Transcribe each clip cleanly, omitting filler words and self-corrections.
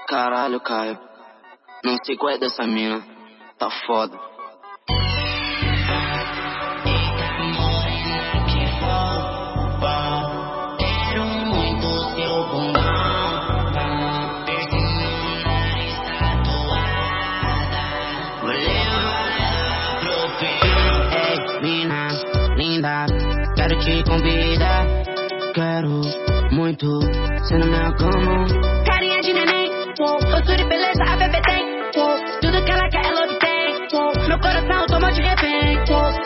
Caralho, Caio. Não sei qual é dessa mina. Tá foda. Mina linda, quero te convidar. Quero muito ser na minha cama. Carinha de neném, postura e beleza a bebê tem. Tudo que ela quer ela obtém. Meu coração tomou de refém.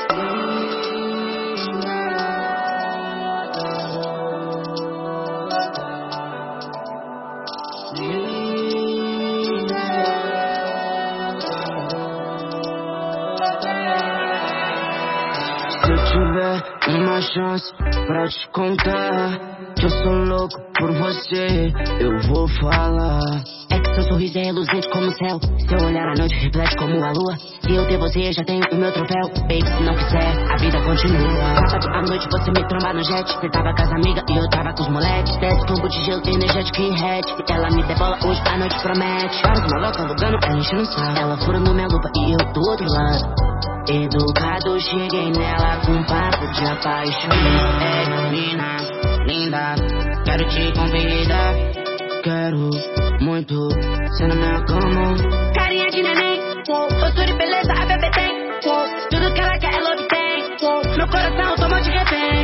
Se eu tiver uma chance pra te contar que eu sou louco por você, eu vou falar. É que seu sorriso é reluzente como o céu. Seu olhar à noite reflete como a lua. Se eu ter você, já tenho o meu troféu. Baby, se não quiser, a vida continua. Sábado à noite você me tromba no jet. Você tava com as amigas e eu tava com os moleques. Desce com de gelo, energético e hatch. Ela me debola, hoje a noite promete. Vários malocos alugando, ela enchendo o saco. Ela furando minha lupa e eu do outro lado. Educado, cheguei nela com papo de apaixonado. Mina linda, quero te convidar. Quero muito ser na minha cama. Carinha de neném, postura e beleza a bebê tem. Tudo que ela quer ela obtém. Meu coração tomou de refém.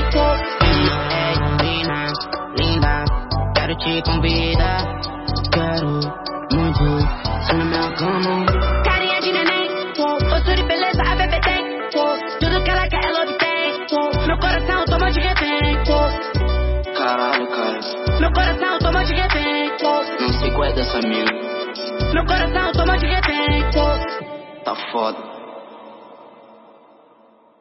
Mina linda, quero te convidar. Quero muito ser na minha cama. Carinha de neném, postura e beleza a bebê tem. Tudo que ela quer ela obtém. Meu coração tomou de refém. Caralho, Caio. Meu coração tomou de refém. Não sei qual é dessa mina. Meu coração tomou de refém. Tá foda.